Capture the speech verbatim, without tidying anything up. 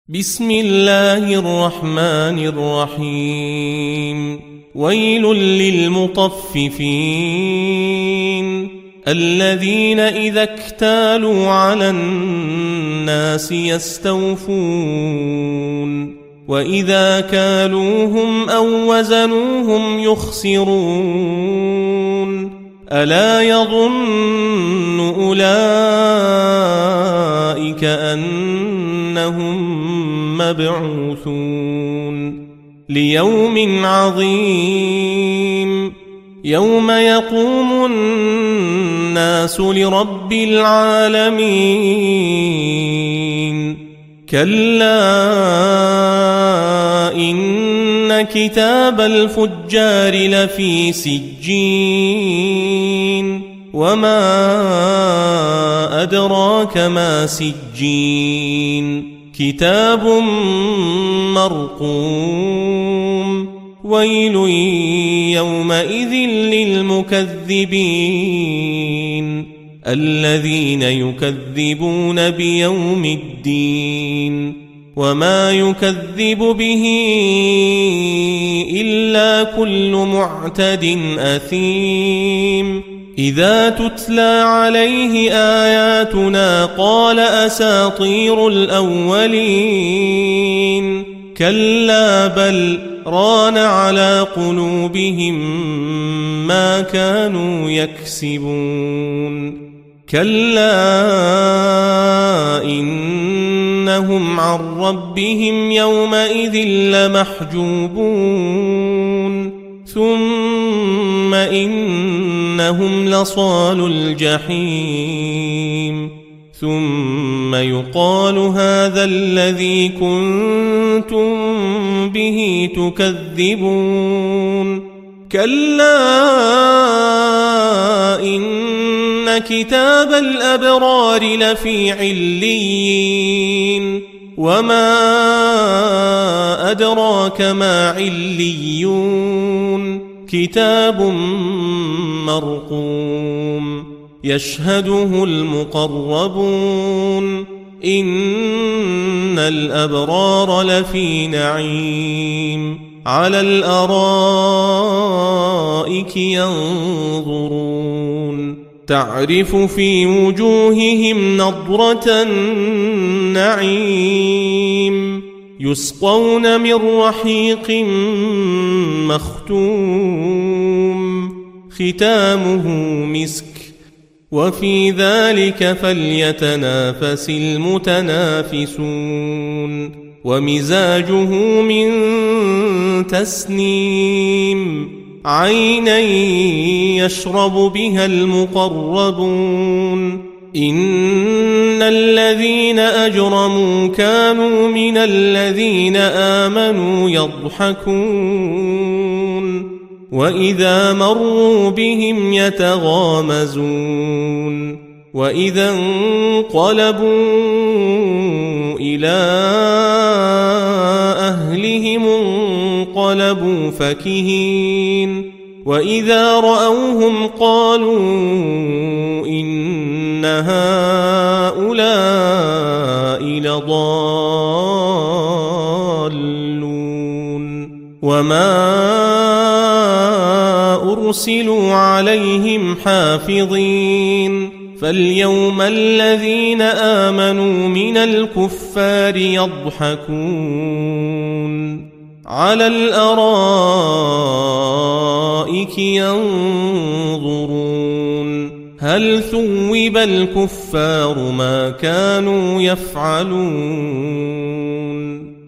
بسم الله الرحمن الرحيم. ويل للمطففين الذين إذا اكتالوا على الناس يستوفون وإذا كالوهم أو وزنوهم يخسرون ألا يظن أولئك أنهم مبعوثون ليوم عظيم يوم يقوم الناس لرب العالمين كلا إن كتاب الفجار لفي سجين وما أدراك ما سجين كتاب مرقوم ويل يومئذ للمكذبين الذين يكذبون بيوم الدين وما يكذب به إلا كل معتد أثيم إذا تتلى عليه آياتنا قال أساطير الأولين كلا بل ران على قلوبهم ما كانوا يكسبون كلا إنهم عن ربهم يومئذ لمحجوبون ثم إنهم لصالوا الجحيم ثم يقال هذا الذي كنتم به تكذبون كلا إن كتاب الأبرار لفي عليين وما أدراك ما عليون كتاب مرقوم يشهده المقربون إن الأبرار لفي نعيم على الأرائك ينظرون تعرف في وجوههم نضرة النعيم يسقون من رحيق مختوم ختامه مسك وفي ذلك فليتنافس المتنافسون ومزاجه من تسنيم عينا يشرب بها المقربون إن الذين أجرموا كانوا من الذين آمنوا يضحكون وإذا مروا بهم يتغامزون وإذا انقلبوا إلى أهلهم انقلبوا فكهين وإذا رأوهم قالوا إن هؤلاء لضالون وما أرسلوا عليهم حافظين فاليوم الذين آمنوا من الكفار يضحكون على الأرائك ينظرون هل ثوب الكفار ما كانوا يفعلون